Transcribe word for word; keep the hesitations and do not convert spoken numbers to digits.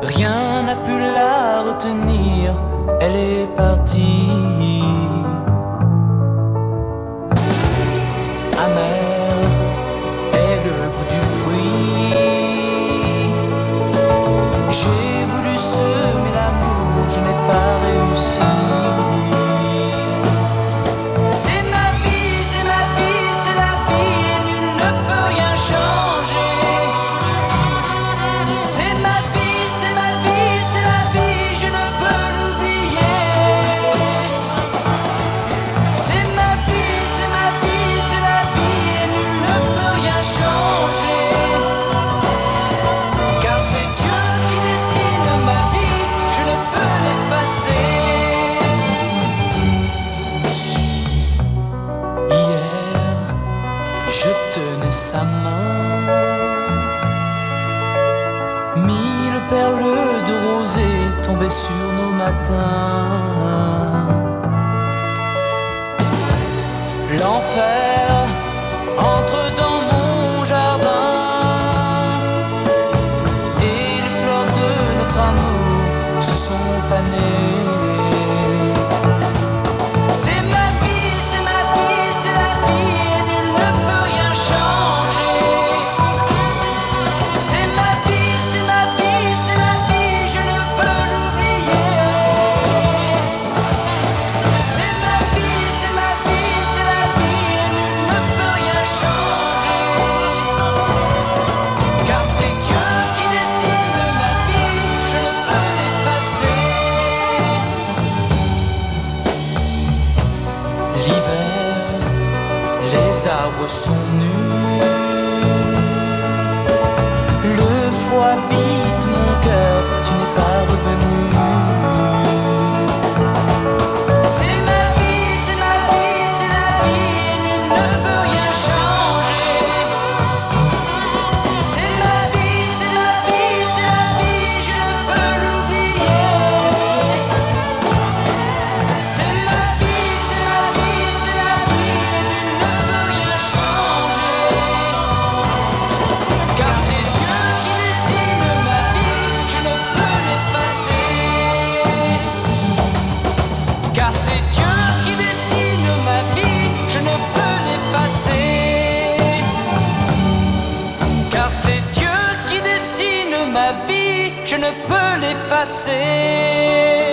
Rien n'a pu la retenir, elle est partie. Amer est le goût du fruit. J'ai voulu semer l'amour, je n'ai pas réussi. C'est ma vie, c'est ma vie, c'est la vie et nul ne peut rien changer. C'est ma vie, c'est ma vie, c'est la vie, je ne peux l'oublier. C'est ma vie, c'est ma vie, c'est la vie et nul ne peut rien changer. Car c'est Dieu qui dessine ma vie, je ne peux l'effacer. Hier, je tenais sa main, mille perles de rosée tombaient sur nos matins. L'enfer entre dans mon jardin et les fleurs de notre amour se sont fanées. C'est ma vie, c'est ma vie, c'est la vie et nul ne peut rien changer. C'est ma vie, c'est ma vie, c'est la vie, je ne peux l'oublier. C'est ma vie, c'est ma vie, c'est la vie et nul ne peut rien changer. Car c'est Dieu qui dessine ma vie, je ne peux l'effacer. L'hiver, les arbres sont nus. Le froid habite mon cœur, tu n'es pas revenu. C'est ma vie, c'est ma vie, c'est la vie et nul ne peut rien changer. C'est ma vie, c'est ma vie, c'est la vie, je ne peux l'oublier. C'est ma vie, c'est ma vie, c'est la vie et nul ne peut rien changer. Car c'est Dieu qui dessine ma vie, je ne peux l'effacer. Car c'est Dieu qui dessine ma vie, je ne peux l'effacer. Car c'est Dieu qui dessine ma vie, je ne peux l'effacer.